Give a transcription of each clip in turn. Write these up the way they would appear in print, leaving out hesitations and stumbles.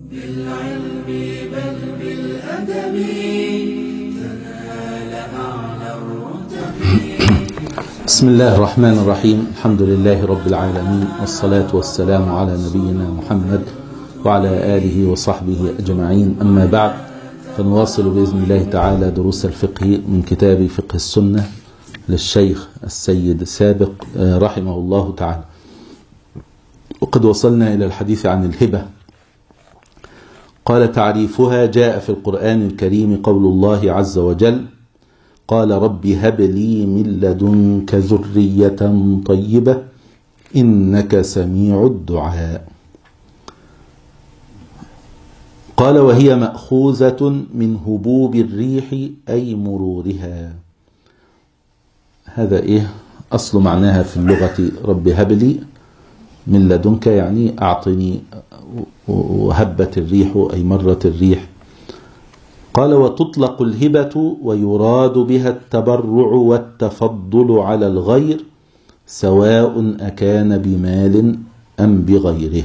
بالعلم بل بالأدب تنال أعلى الرتب. بسم الله الرحمن الرحيم. الحمد لله رب العالمين، والصلاة والسلام على نبينا محمد وعلى آله وصحبه أجمعين. أما بعد، فنواصل بإذن الله تعالى دروس الفقه من كتاب فقه السنة للشيخ السيد سابق رحمه الله تعالى. وقد وصلنا إلى الحديث عن الهبة. قال: تعريفها جاء في القرآن الكريم قول الله عز وجل: قال رب هب لي من لدنك ذرية طيبة إنك سميع الدعاء. قال: وهي مأخوذة من هبوب الريح أي مرورها. هذا أصل معناها في اللغة. رب هب لي من لدنك يعني أعطني، وهبت الريح أي مرت الريح. قال: وتطلق الهبة ويراد بها التبرع والتفضل على الغير سواء أكان بمال أم بغيره.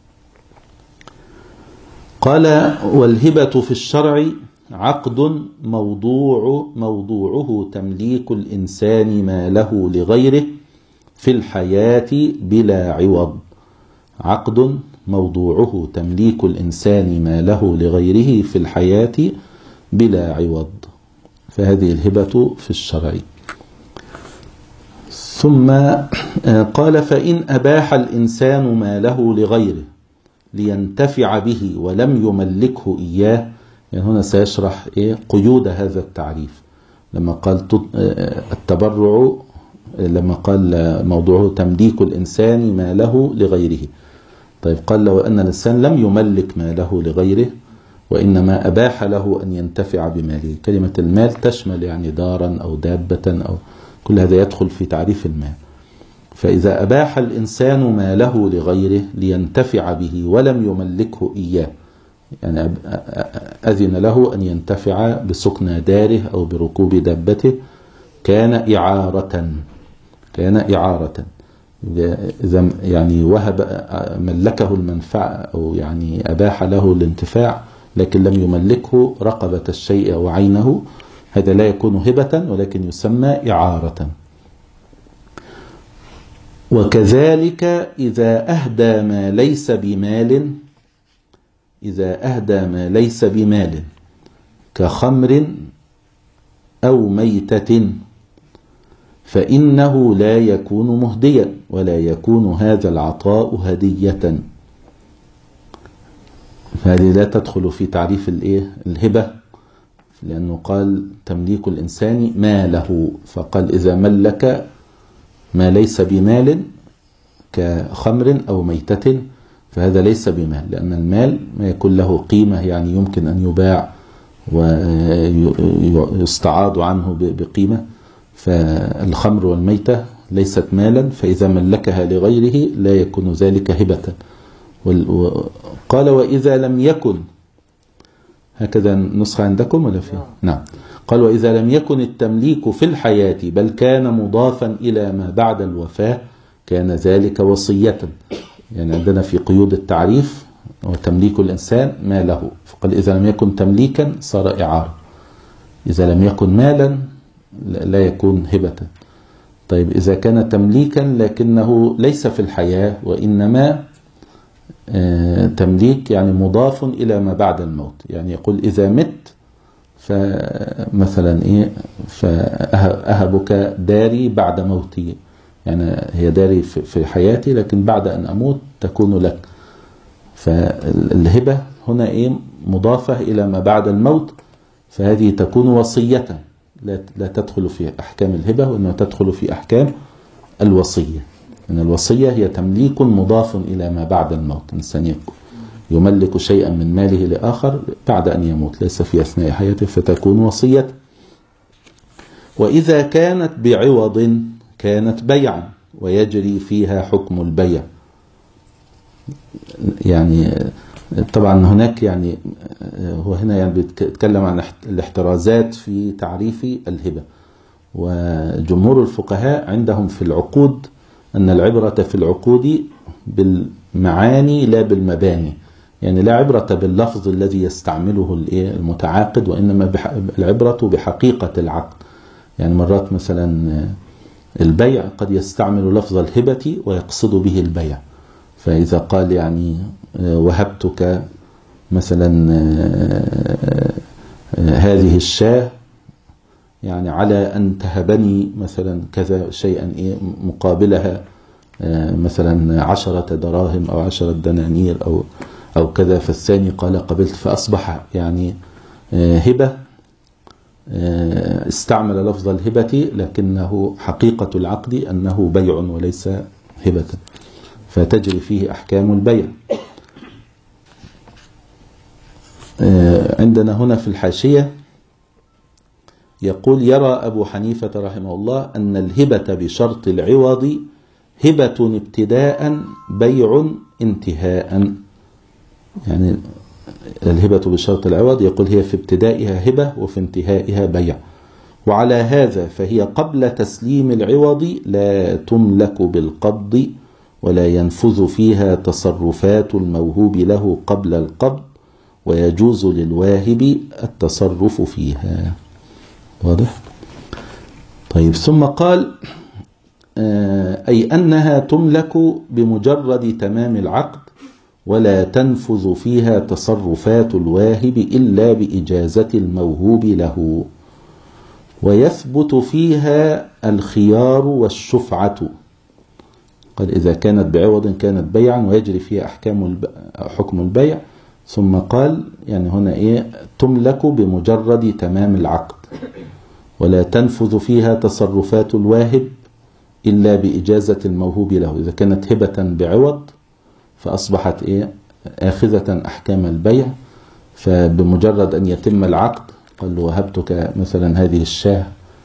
قال: والهبة في الشرع عقد موضوعه تمليك الإنسان ما له لغيره في الحياة بلا عوض. عقد موضوعه تمليك الإنسان ما له لغيره في الحياة بلا عوض. فهذه الهبة في الشرع. ثم قال: فإن أباح الإنسان ما له لغيره لينتفع به ولم يملكه إياه، يعني هنا سيشرح قيود هذا التعريف. لما قال التبرع، لما قال موضوعه تمليك الإنسان ما له لغيره، طيب قال لو أن الإنسان لم يملك ما له لغيره وإنما أباح له أن ينتفع بماله. كلمة المال تشمل يعني دارا أو دابة أو كل هذا يدخل في تعريف المال. فإذا أباح الإنسان ما له لغيره لينتفع به ولم يملكه إياه، يعني أذن له أن ينتفع بسكن داره أو بركوب دابته، كان إعارة. إذا يعني وهب ملكه المنفعة أو يعني أباح له الانتفاع لكن لم يملكه رقبة الشيء أو عينه، هذا لا يكون هبة ولكن يسمى إعارة. وكذلك إذا أهدى ما ليس بمال كخمر أو ميتة فإنه لا يكون مهديا ولا يكون هذا العطاء هدية. هذه لا تدخل في تعريف الهبة، لأنه قال تمليك الإنسان ما له، فقال إذا ملك ما ليس بمال كخمر أو ميتة فهذا ليس بمال، لأن المال ما يكون له قيمة، يعني يمكن أن يباع ويستعاض عنه بقيمة. فالخمر والميتة ليست مالا، فإذا ملكها لغيره لا يكون ذلك هبة. قال: وإذا لم يكن، هكذا نسخة عندكم ولا فيه؟ نعم. قال: وإذا لم يكن التمليك في الحياة بل كان مضافا إلى ما بعد الوفاة كان ذلك وصية. يعني عندنا في قيود التعريف وتمليك الإنسان ما له، فقال إذا لم يكن تمليكا صار إعارة، إذا لم يكن مالا لا يكون هبة. طيب إذا كان تمليكا لكنه ليس في الحياة وإنما تمليك يعني مضاف إلى ما بعد الموت، يعني يقول إذا مت فمثلا فأهبك داري بعد موتي، يعني هي داري في حياتي لكن بعد أن أموت تكون لك. فالهبة هنا مضافة إلى ما بعد الموت، فهذه تكون وصية، لا تدخل في أحكام الهبة وإنما تدخل في أحكام الوصية. إن الوصية هي تمليك مضاف إلى ما بعد الموت، إنسان يملك شيئا من ماله لآخر بعد أن يموت ليس في أثناء حياته فتكون وصية. وإذا كانت بعوض كانت بيعا ويجري فيها حكم البيع. يعني طبعا هناك يعني هو هنا يعني بيتكلم عن الاحترازات في تعريف الهبة. وجمهور الفقهاء عندهم في العقود أن العبرة في العقود بالمعاني لا بالمباني. يعني لا عبرة باللفظ الذي يستعمله المتعاقد، وإنما العبرة بحقيقة العقد. يعني مرات مثلا البيع قد يستعمل لفظ الهبة ويقصد به البيع، فإذا قال يعني وهبتك مثلا هذه الشاة يعني على أن تهبني مثلا كذا شيئا مقابلها مثلا 10 دراهم أو 10 دنانير أو كذا، فالثاني قال قبلت، فأصبح يعني هبة، استعمل لفظ الهبة لكنه حقيقة العقد أنه بيع وليس هبة، فتجري فيه أحكام البيع. عندنا هنا في الحاشية يقول: يرى أبو حنيفة رحمه الله أن الهبة بشرط العوض هبة ابتداء بيع انتهاء. يعني الهبة بشرط العوض يقول هي في ابتدائها هبة وفي انتهائها بيع، وعلى هذا فهي قبل تسليم العوض لا تملك بالقبض ولا ينفذ فيها تصرفات الموهوب له قبل القبض، ويجوز للواهب التصرف فيها. واضح؟ طيب، ثم قال أي أنها تملك بمجرد تمام العقد ولا تنفذ فيها تصرفات الواهب إلا بإجازة الموهوب له، ويثبت فيها الخيار والشفعة. قال إذا كانت بعوض كانت بيعا ويجري فيها حكم البيع. ثم قال يعني هنا تملك بمجرد تمام العقد ولا تنفذ فيها تصرفات الواهب إلا بإجازة الموهوب له. إذا كانت هبة بعوض فأصبحت آخذة أحكام البيع، فبمجرد أن يتم العقد قال له وهبتك مثلا هذه الشاة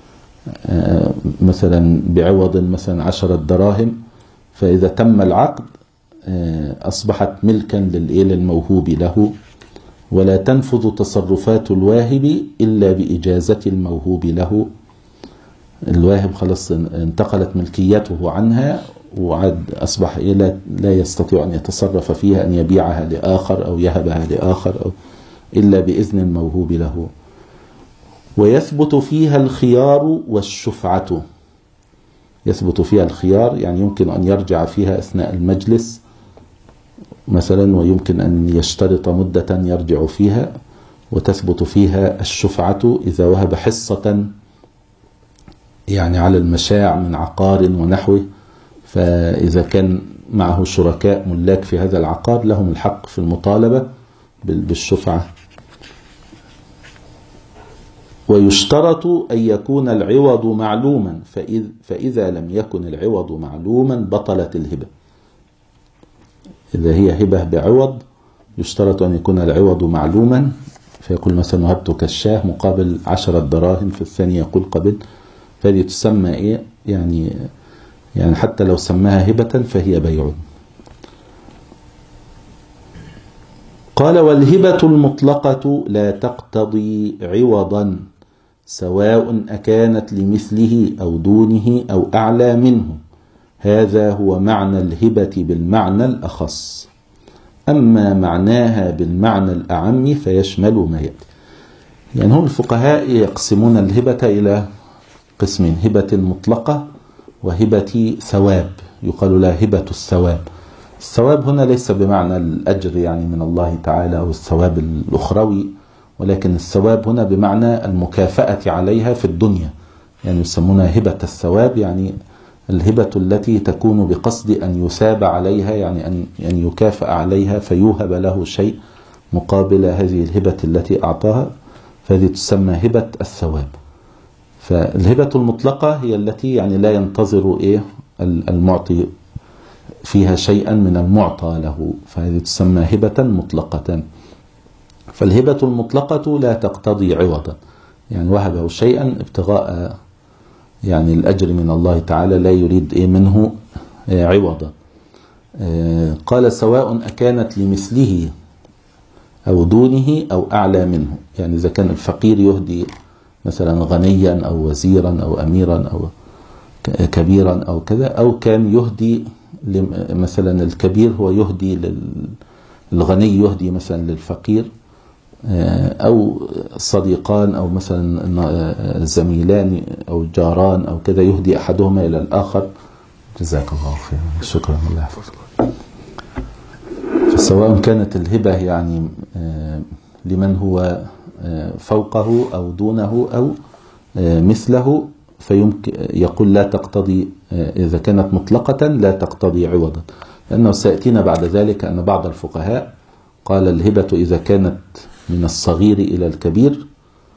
مثلا بعوض مثلا 10 دراهم، فإذا تم العقد أصبحت ملكا للموهوب له، ولا تنفذ تصرفات الواهب إلا بإجازة الموهوب له. الواهب خلاص انتقلت ملكيته عنها وعد أصبح لا يستطيع أن يتصرف فيها، أن يبيعها لآخر أو يهبها لآخر أو إلا بإذن الموهوب له. ويثبت فيها الخيار والشفعة. يثبت فيها الخيار يعني يمكن أن يرجع فيها أثناء المجلس مثلا، ويمكن أن يشترط مدة يرجع فيها. وتثبت فيها الشفعة إذا وهب حصة يعني على المشاع من عقار ونحوه، فإذا كان معه شركاء ملاك في هذا العقار لهم الحق في المطالبة بالشفعة. ويشترط أن يكون العوض معلوما، فإذا لم يكن العوض معلوما بطلت الهبة. إذا هي هبة بعوض يشترط أن يكون العوض معلوما، فيقول مثلا وهبتك الشاه مقابل 10 دراهم، في الثانية يقول قبل، فهذه تسمى يعني حتى لو سماها هبة فهي بيع. قال والهبة المطلقة لا تقتضي عوضا سواء أكانت لمثله أو دونه أو أعلى منه، هذا هو معنى الهبة بالمعنى الأخص. أما معناها بالمعنى الأعم فيشمل ما يأتي. يعني هم الفقهاء يقسمون الهبة إلى قسمين: هبة مطلقة وهبة ثواب، يقال لها هبة الثواب. الثواب هنا ليس بمعنى الأجر يعني من الله تعالى أو الثواب الأخروي، ولكن الثواب هنا بمعنى المكافأة عليها في الدنيا، يعني يسمونها هبة الثواب، يعني الهبة التي تكون بقصد أن يثاب عليها، يعني أن يكافأ عليها فيوهب له شيء مقابل هذه الهبة التي أعطاها، فهذه تسمى هبة الثواب. فالهبة المطلقة هي التي يعني لا ينتظر المعطي فيها شيئا من المعطى له، فهذه تسمى هبة مطلقة. فالهبة المطلقة لا تقتضي عوضا، يعني وهبه شيئا ابتغاء يعني الأجر من الله تعالى، لا يريد منه عوضا. قال سواء أكانت لمثله أو دونه أو أعلى منه، يعني إذا كان الفقير يهدي مثلا غنيا أو وزيرا أو أميرا أو كبيرا أو كذا، أو كان يهدي مثلا الكبير هو يهدي الغني يهدي مثلا للفقير، أو صديقان أو مثلا زميلان أو جاران أو كذا يهدي أحدهما إلى الآخر. جزاك الله خيرا، شكرا الله يحفظك. فسواء كانت الهبة يعني لمن هو فوقه أو دونه أو مثله، فيمكن يقول لا تقتضي، إذا كانت مطلقة لا تقتضي عوضا، لأنه سيأتينا بعد ذلك أن بعض الفقهاء قال الهبة إذا كانت من الصغير إلى الكبير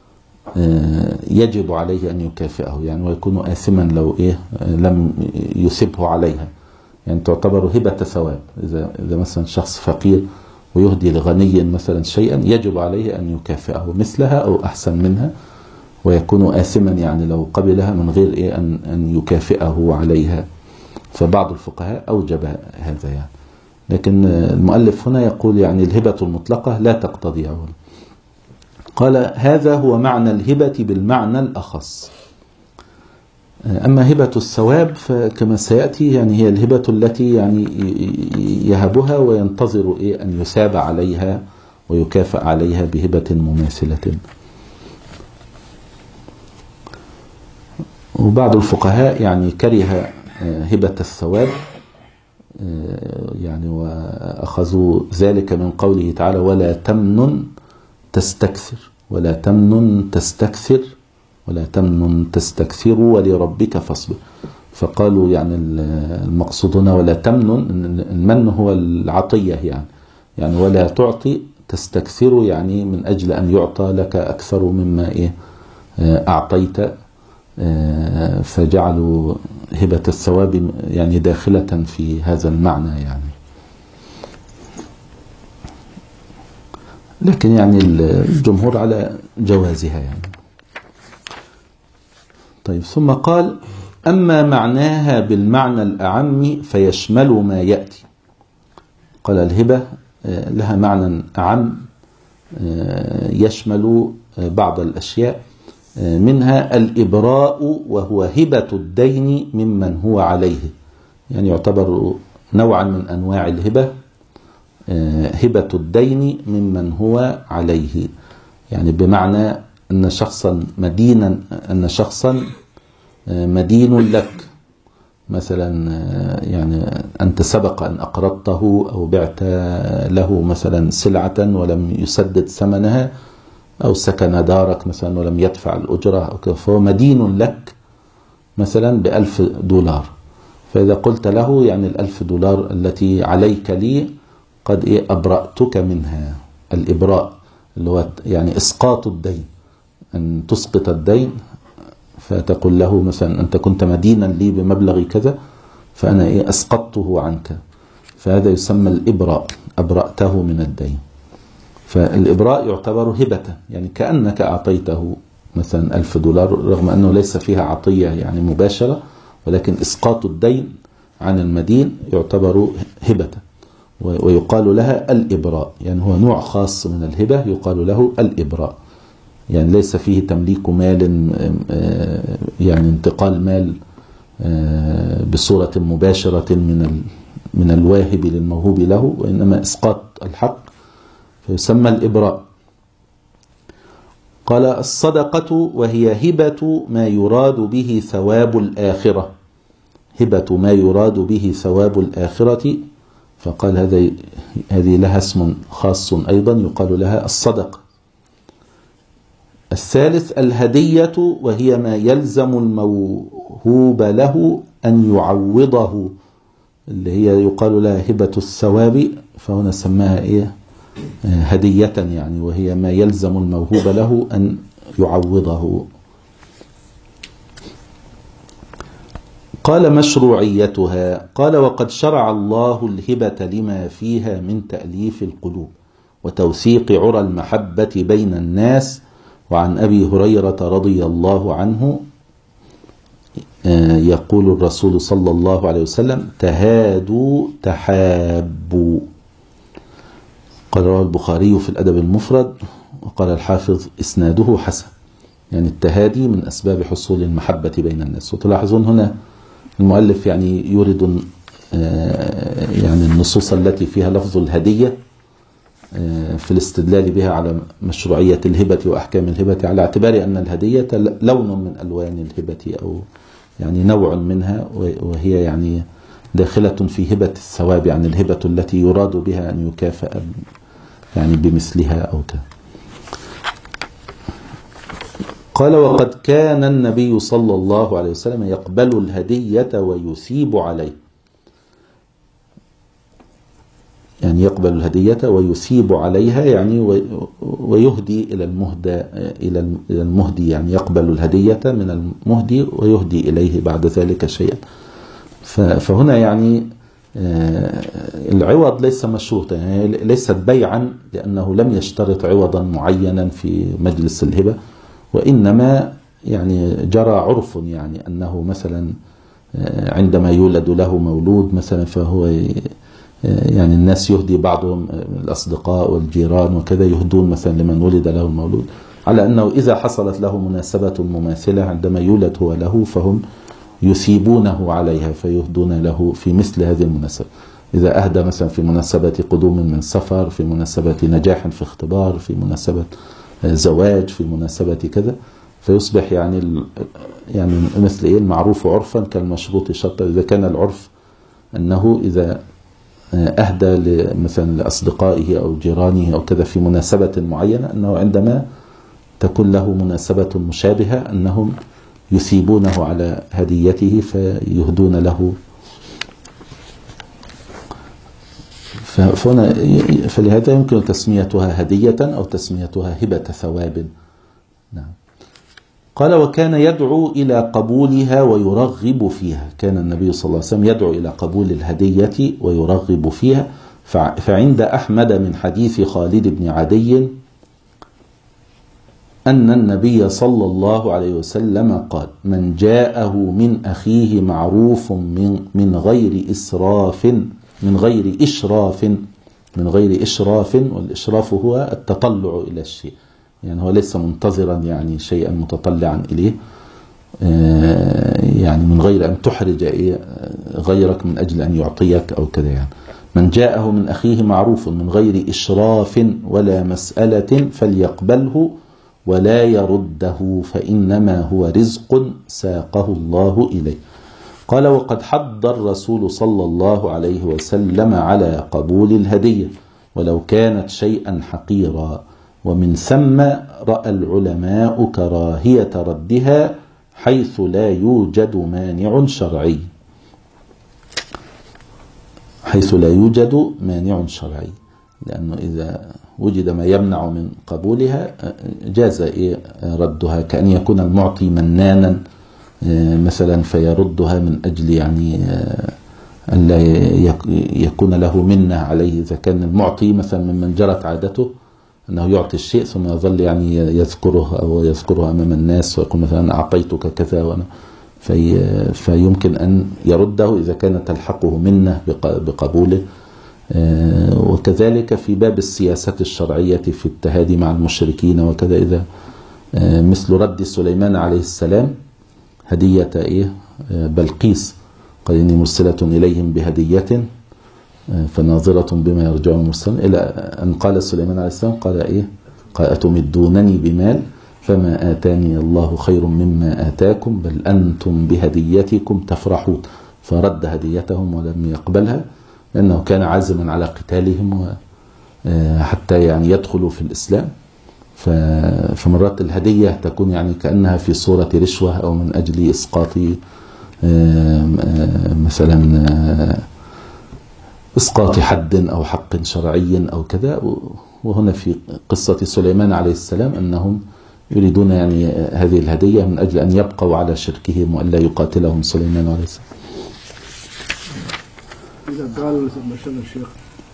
يجب عليه أن يكافئه، يعني ويكون آثما لو لم يثبه عليها، يعني تعتبر هبة ثواب. إذا مثلا شخص فقير ويهدي لغني مثلا شيئا يجب عليه أن يكافئه مثلها أو أحسن منها، ويكون آثما يعني لو قبلها من غير أن يكافئه عليها. فبعض الفقهاء أوجب هذا يعني، لكن المؤلف هنا يقول يعني الهبة المطلقة لا تقتضي عوضا. قال هذا هو معنى الهبة بالمعنى الأخص. أما هبة الثواب فكما سيأتي يعني هي الهبة التي يعني يهبها وينتظر أن يثاب عليها ويكافئ عليها بهبة مماثلة. وبعض الفقهاء يعني كره هبة الثواب، يعني وأخذوا ذلك من قوله تعالى ولا تمنن تستكثر، ولا تمنن تستكثر، ولا تمنن تستكثر ولربك فاصبر. فقالوا يعني المقصود هنا ولا تمنن، المن هو العطية يعني ولا تعطي تستكثر، يعني من أجل أن يعطى لك أكثر مما أعطيت، فجعلوا هبة الثواب يعني داخلة في هذا المعنى يعني. لكن يعني الجمهور على جوازها يعني. طيب ثم قال أما معناها بالمعنى الأعم فيشمل ما يأتي. قال الهبة لها معنى أعم يشمل بعض الأشياء، منها الإبراء وهو هبة الدين ممن هو عليه، يعني يعتبر نوعا من أنواع الهبة هبة الدين ممن هو عليه، يعني بمعنى أن شخصا مدينا، أن شخصا مدين لك مثلا، يعني أنت سبق أن أقرضته أو بعت له مثلا سلعة ولم يسدد ثمنها، أو سكن دارك مثلا ولم يدفع الأجرة أو كذا، فهو مدين لك مثلا $1000. فإذا قلت له يعني $1000 التي عليك لي قد أبرأتك منها، الإبراء اللي هو يعني إسقاط الدين، أن تسقط الدين، فتقول له مثلا أنت كنت مدينا لي بمبلغ كذا فأنا أسقطته عنك، فهذا يسمى الإبراء، أبرأته من الدين. فالإبراء يعتبر هبة، يعني كأنك أعطيته مثلا $1000 رغم أنه ليس فيها عطية يعني مباشرة، ولكن إسقاط الدين عن المدين يعتبر هبة، ويقال لها الإبراء، يعني هو نوع خاص من الهبة يقال له الإبراء، يعني ليس فيه تمليك مال، يعني انتقال مال بصورة مباشرة من الواهب للموهوب له، وإنما إسقاط الحق فيسمى الإبراء. قال الصدقة وهي هبة ما يراد به ثواب الآخرة، هبة ما يراد به ثواب الآخرة، فقال هذه لها اسم خاص أيضا يقال لها الصدقة. الثالث الهدية وهي ما يلزم الموهوب له أن يعوضه، اللي هي يقال لها هبة الثواب، فهنا سماها هدية يعني، وهي ما يلزم الموهوب له أن يعوضه. قال مشروعيتها، قال وقد شرع الله الهبة لما فيها من تأليف القلوب وتوثيق عرى المحبة بين الناس. وعن أبي هريرة رضي الله عنه يقول الرسول صلى الله عليه وسلم تهادوا تحابوا. قال رواه البخاري في الأدب المفرد، وقال الحافظ إسناده حسن، يعني التهادي من أسباب حصول المحبة بين الناس. وتلاحظون هنا المؤلف يعني يورد يعني النصوص التي فيها لفظ الهدية في الاستدلال بها على مشروعية الهبة وأحكام الهبة، على اعتبار أن الهدية لون من ألوان الهبة أو يعني نوع منها، وهي يعني داخلة في هبة الثواب، يعني الهبة التي يراد بها أن يكافئ يعني بمثلها أو كذا. قال وقد كان النبي صلى الله عليه وسلم يقبل الهدية ويثيب عليه، يعني يقبل الهدية ويثيب عليها، يعني ويهدي إلى المهدى إلى المهدي، يعني يقبل الهدية من المهدي ويهدي إليه بعد ذلك شيئا. فهنا يعني العوض ليس مشروطا، يعني ليست بيعا، لأنه لم يشترط عوضا معينا في مجلس الهبة، وإنما يعني جرى عرف، يعني أنه مثلا عندما يولد له مولود مثلا فهو يعني الناس يهدي بعضهم الأصدقاء والجيران وكذا يهدون مثلا لمن ولد له المولود، على أنه إذا حصلت له مناسبة مماثلة عندما يولد هو له فهم يثيبونه عليها فيهدون له في مثل هذه المناسبة. إذا أهدى مثلا في مناسبة قدوم من سفر، في مناسبة نجاح في اختبار، في مناسبة زواج، في مناسبة كذا، فيصبح يعني مثل إيه المعروف عرفا كالمشروط شرطا. إذا كان العرف أنه إذا أهدى مثلا لأصدقائه أو جيرانه أو كذا في مناسبة معينة، أنه عندما تكون له مناسبة مشابهة أنهم يثيبونه على هديته فيهدون له. فلهذا يمكن تسميتها هدية أو تسميتها هبة ثواب. نعم. قال وكان يدعو إلى قبولها ويرغب فيها، كان النبي صلى الله عليه وسلم يدعو إلى قبول الهدية ويرغب فيها. فعند أحمد من حديث خالد بن عدي أن النبي صلى الله عليه وسلم قال من جاءه من أخيه معروف من غير إسراف والإشراف هو التطلع إلى الشيء، يعني هو ليس منتظرا يعني شيئا متطلعا إليه، يعني من غير أن تحرج غيرك من أجل أن يعطيك أو كذا. يعني من جاءه من أخيه معروف من غير إشراف ولا مسألة فليقبله ولا يرده، فإنما هو رزق ساقه الله إليه. قال وقد حض الرسول صلى الله عليه وسلم على قبول الهدية ولو كانت شيئا حقيرا، ومن ثم رأى العلماء كراهية ردها حيث لا يوجد مانع شرعي، لأنه إذا وجد ما يمنع من قبولها جاز ردها، كأن يكون المعطي منانا مثلا فيردها من أجل يعني أن لا يكون له منة عليه. إذا كان المعطي مثلا ممن جرت عادته أنه يعطي الشيء ثم يظل يعني يذكره أمام الناس ويقول مثلا أعطيتك كذا فيمكن أن يرده إذا كانت تلحقه منة بقبوله. وكذلك في باب السياسة الشرعية في التهادي مع المشركين وكذا، إذا مثل رد سليمان عليه السلام هدية بلقيس، قال إني مرسلة إليهم بهدية فناظرة بما يرجع المرسلون، إلى أن قال سليمان عليه السلام قال أتمدونني بمال فما آتاني الله خير مما آتاكم بل أنتم بهديتكم تفرحون، فرد هديتهم ولم يقبلها لأنه كان عازما على قتالهم حتى يعني يدخلوا في الإسلام. فمرات الهدية تكون يعني كأنها في صورة رشوة أو من أجل إسقاط مثلا إسقاط حد أو حق شرعي أو كذا. وهنا في قصة سليمان عليه السلام أنهم يريدون يعني هذه الهدية من أجل أن يبقوا على شركهم وألا يقاتلهم سليمان عليه السلام. إذا قال مثلا الشيخ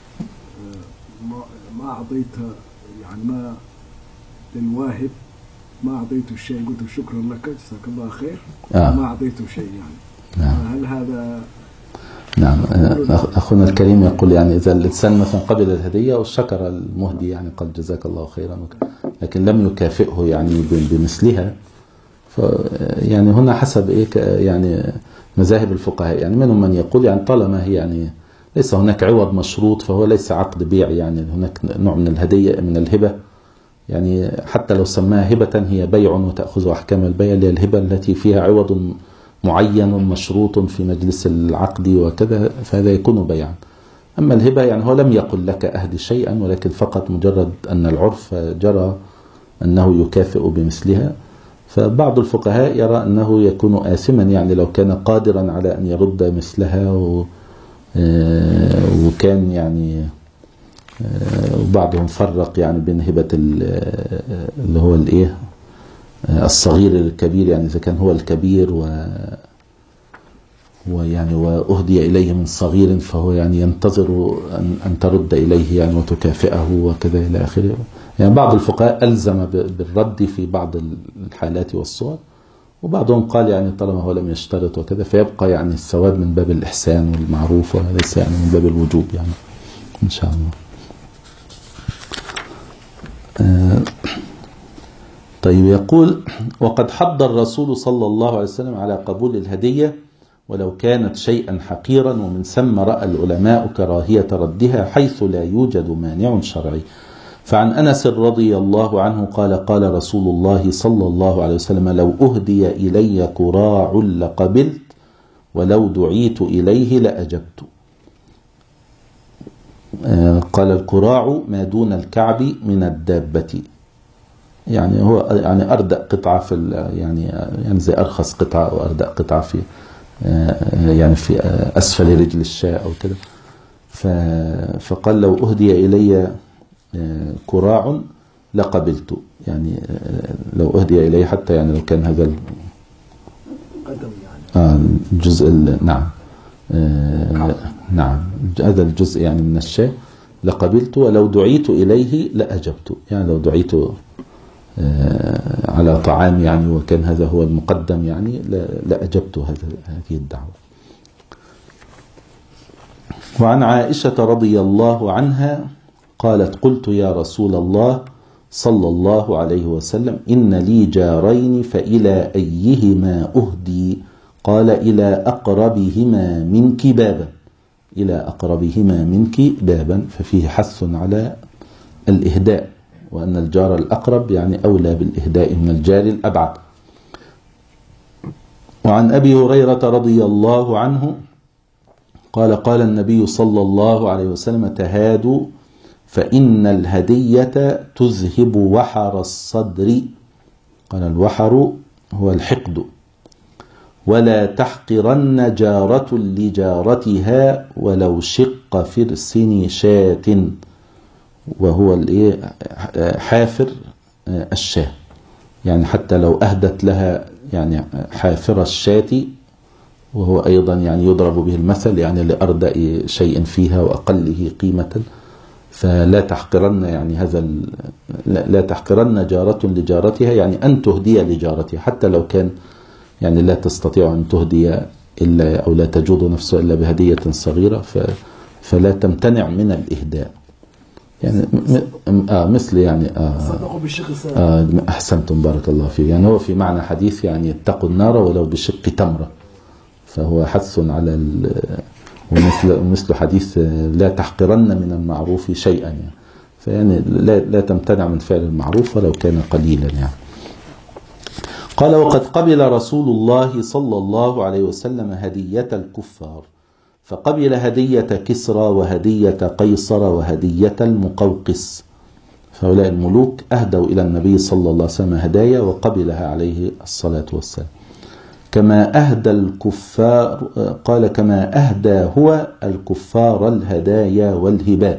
ما أعطيتها يعني ما للواهب ما أعطيته شيء قلت شكرا لك جزاك الله خير ما أعطيته شيء يعني هل هذا؟ نعم. أخونا الكريم يقول يعني إذا الإنسان مثلا قبل الهدية وشكر المهدي يعني قال جزاك الله خيرا لكن لم يكافئه يعني بمثلها، يعني هنا حسب يعني مذاهب الفقهاء، يعني منهم من يقول يعني طالما هي يعني ليس هناك عوض مشروط، فهو ليس عقد بيع. يعني هناك نوع من الهدية من الهبة، يعني حتى لو سماها هبة هي بيع وتأخذ أحكام البيع، اللي هي الهبة التي فيها عوض معين مشروط في مجلس العقد وكذا، فهذا يكون بيعا. أما الهبة يعني هو لم يقل لك أهدي شيئا، ولكن فقط مجرد أن العرف جرى أنه يكافئ بمثلها. فبعض الفقهاء يرى أنه يكون آثما، يعني لو كان قادرا على أن يرد مثلها وكان يعني وبعضهم فرق يعني بين هبة اللي هو الايه الصغير الكبير، يعني إذا كان هو الكبير ويعني وأهدي إليه من صغير فهو يعني ينتظر أن ترد إليه يعني وتكافئه وكذا إلى آخره. يعني بعض الفقهاء ألزم بالرد في بعض الحالات والصور، وبعضهم قال يعني طالما هو لم يشترط وكذا فيبقى يعني الثواب من باب الإحسان والمعروف، وليس يعني من باب الوجوب يعني إن شاء الله. طيب، يقول: وقد حض الرسول صلى الله عليه وسلم على قبول الهدية ولو كانت شيئا حقيرا، ومن ثم رأى العلماء كراهية ردها حيث لا يوجد مانع شرعي. فعن أنس رضي الله عنه قال: قال رسول الله صلى الله عليه وسلم: لو أهدي إلي كراع لقبلت، ولو دعيت إليه لأجبت. قال: الكراع ما دون الكعب من الدابة، يعني هو يعني أردأ قطعة في يعني زي أرخص قطعة أو أردأ قطعة في يعني في أسفل رجل الشاة أو كده. فقال: لو أهدي إلي كراع لقبلت، يعني لو أهدي إلي حتى يعني لو كان هذا الجزء نعم نعم هذا الجزء يعني من الشاة لقبلت، ولو دعيت إليه لأجبت، يعني لو دعيت على طعام يعني وكان هذا هو المقدم يعني لأجبت هذه الدعوة. وعن عائشة رضي الله عنها قالت: قلت يا رسول الله صلى الله عليه وسلم: إن لي جارين فإلى أيهما أهدي؟ قال: إلى أقربهما منك بابا. إلى أقربهما منك بابا، ففيه حث على الإهداء، وأن الجار الأقرب يعني أولى بالإهداء من الجار الأبعد. وعن أبي هريرة رضي الله عنه قال: قال النبي صلى الله عليه وسلم: تهادوا فإن الهدية تذهب وحر الصدر. قال: الوحر هو الحقد. ولا تحقرن جارة لجارتها ولو شق فرسن شاة، وهو حافر الشاة، يعني حتى لو أهدت لها يعني حافر الشاة، وهو أيضا يعني يضرب به المثل يعني لأردأ شيء فيها وأقله قيمة. فلا تحقرن يعني لا تحقرن جارة لجارتها، يعني أن تهدي لجارتها حتى لو كان يعني لا تستطيع أن تهدي إلا أو لا تجود نفسها إلا بهدية صغيرة، فلا تمتنع من الإهداء. يعني مثل يعني أحسنتم بارك الله فيك، يعني هو في معنى حديث يعني اتقوا النار ولو بشق تمرة، فهو حث على ومثل حديث لا تحقرن من المعروف شيئا، يعني فيعني لا تمتنع من فعل المعروف ولو كان قليلا يعني. قال: وقد قبل رسول الله صلى الله عليه وسلم هدية الكفار، فقبل هدية كسرى وهدية قيصر وهدية المقوقس، فهؤلاء الملوك أهدوا إلى النبي صلى الله عليه وسلم هدايا وقبلها عليه الصلاة والسلام. كما أهدى الكفار، قال: كما أهدى هو الكفار الهدايا والهبات.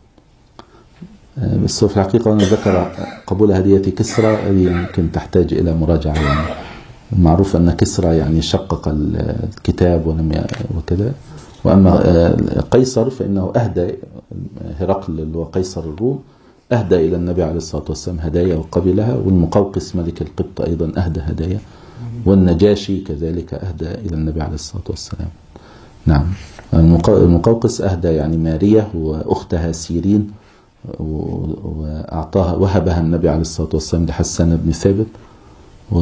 بس في الحقيقة أنا ذكر قبول هدية كسرى، هذه يمكن تحتاج إلى مراجعة. يعني المعروف أن كسرى يعني شقق الكتاب ولم وكذا، وأما قيصر فإنه أهدى، هرقل اللي هو قيصر الروم أهدى إلى النبي عليه الصلاة والسلام هدايا وقبلها، والمقوقس ملك القبط أيضا أهدى هدايا، والنجاشي كذلك أهدى إلى النبي عليه الصلاة والسلام. نعم، المقوقس أهدى يعني مارية وأختها سيرين، وأعطاها وهبها النبي عليه الصلاة والسلام لحسان بن ثابت.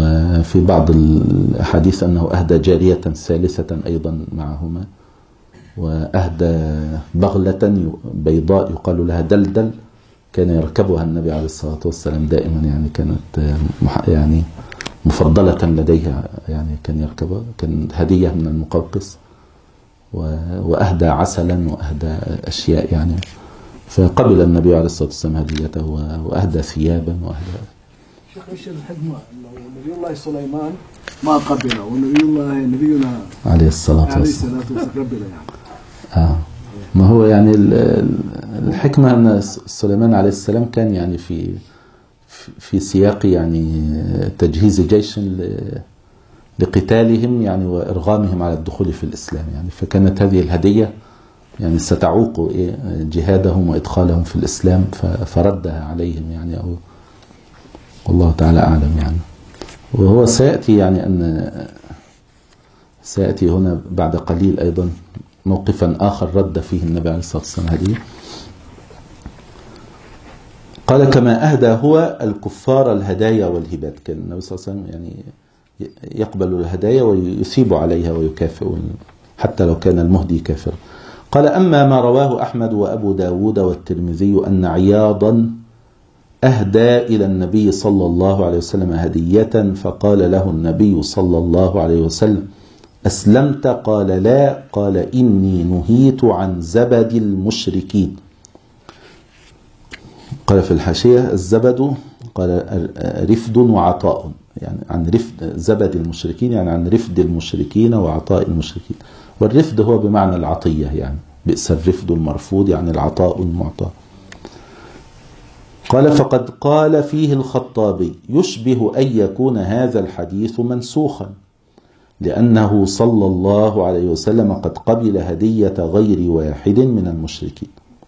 وفي بعض الحديث أنه أهدى جارية ثالثة أيضا معهما، وأهدى بغلة بيضاء يقال لها دلدل، كان يركبها النبي عليه الصلاة والسلام دائما، يعني كانت يعني مفضلة لديها، يعني كان يركبها، كان هدية من المقوقس. وأهدى عسلا وأهدى أشياء يعني، فقبل النبي عليه الصلاة والسلام هديته وأهدى ثيابا وأهدى. شيخ ايش الحكمة لو نبي الله سليمان ما قبله نبينا عليه الصلاة والسلام قبله يعني؟ ما هو يعني الحكمة أن سليمان عليه السلام كان يعني في سياق يعني تجهيز جيش لقتالهم يعني وإرغامهم على الدخول في الإسلام يعني، فكانت هذه الهدية يعني ستعوق جهادهم وإدخالهم في الإسلام، فردها عليهم يعني، أو والله تعالى أعلم يعني. وهو سيأتي يعني سيأتي هنا بعد قليل أيضا موقفا آخر رد فيه النبي عليه الصلاة والسلام هديه. قال كما أهدى هو الكفار الهدايا والهبات، كان النبي صلى الله عليه وسلم يعني يقبل الهدايا ويثيب عليها ويكافئ حتى لو كان المهدي كافر. قال أما ما رواه أحمد وأبو داود والترمذي أن عياضا أهدى إلى النبي صلى الله عليه وسلم هدية، فقال له النبي صلى الله عليه وسلم أسلمت؟ قال لا. قال إني نهيت عن زبد المشركين. قال في الحاشية الزبد قال رفد وعطاء، يعني عن رفد زبد المشركين يعني عن رفد المشركين وعطاء المشركين، والرفد هو بمعنى العطية يعني، بئس الرفد المرفوض يعني العطاء المعطى. قال فقد قال فيه الخطابي يشبه أن يكون هذا الحديث منسوخا، لأنه صلى الله عليه وسلم قد قبل هدية غير واحد من المشركين.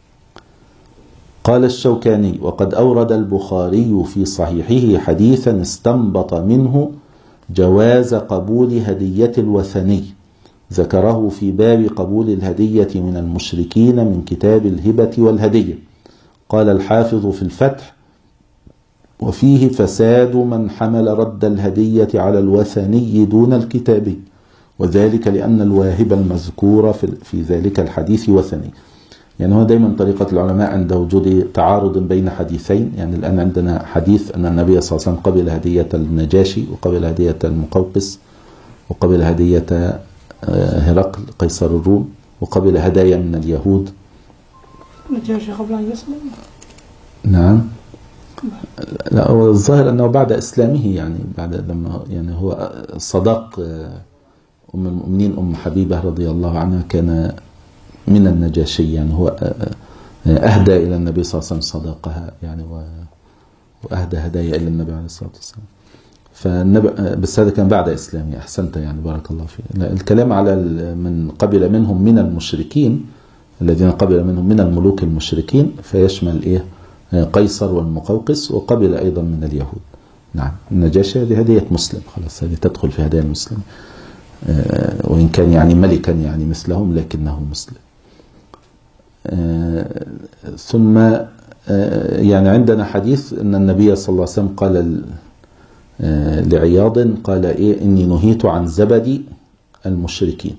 قال الشوكاني وقد أورد البخاري في صحيحه حديثا استنبط منه جواز قبول هدية الوثني، ذكره في باب قبول الهدية من المشركين من كتاب الهبة والهدية. قال الحافظ في الفتح وفيه فساد من حمل رد الهدية على الوثني دون الكتابي، وذلك لأن الواهب المذكور في ذلك الحديث وثني. يعني هو دايما طريقة العلماء عند وجود تعارض بين حديثين، يعني الآن عندنا حديث أن النبي صلى الله عليه وسلم قبل هدية النجاشي وقبل هدية المقوقس وقبل هدية هرقل قيصر الروم وقبل هدايا من اليهود. النجاشي قبل أن يسلم؟ نعم، لا هو الظاهر أنه بعد إسلامه يعني، بعد لما يعني هو صداق أم المؤمنين أم حبيبة رضي الله عنها كان من النجاشي، يعني هو أهدى إلى النبي صلى الله عليه وسلم صداقها يعني، وأهدى هدايا إلى النبي عليه الصلاة والسلام. فالنبي بس هذا كان بعد إسلامه. أحسنت يعني بارك الله فيك. الكلام على من قبل منهم من المشركين، الذين قبل منهم من الملوك المشركين، فيشمل قيصر والمقوقس، وقبل أيضا من اليهود. نعم، النجاشي هذه هدية مسلم، خلاص هذه تدخل في هدايا المسلم، وإن كان يعني ملكا يعني مثلهم لكنه مسلم. ثم يعني عندنا حديث أن النبي صلى الله عليه وسلم قال لعياض قال إني نهيت عن زبد المشركين.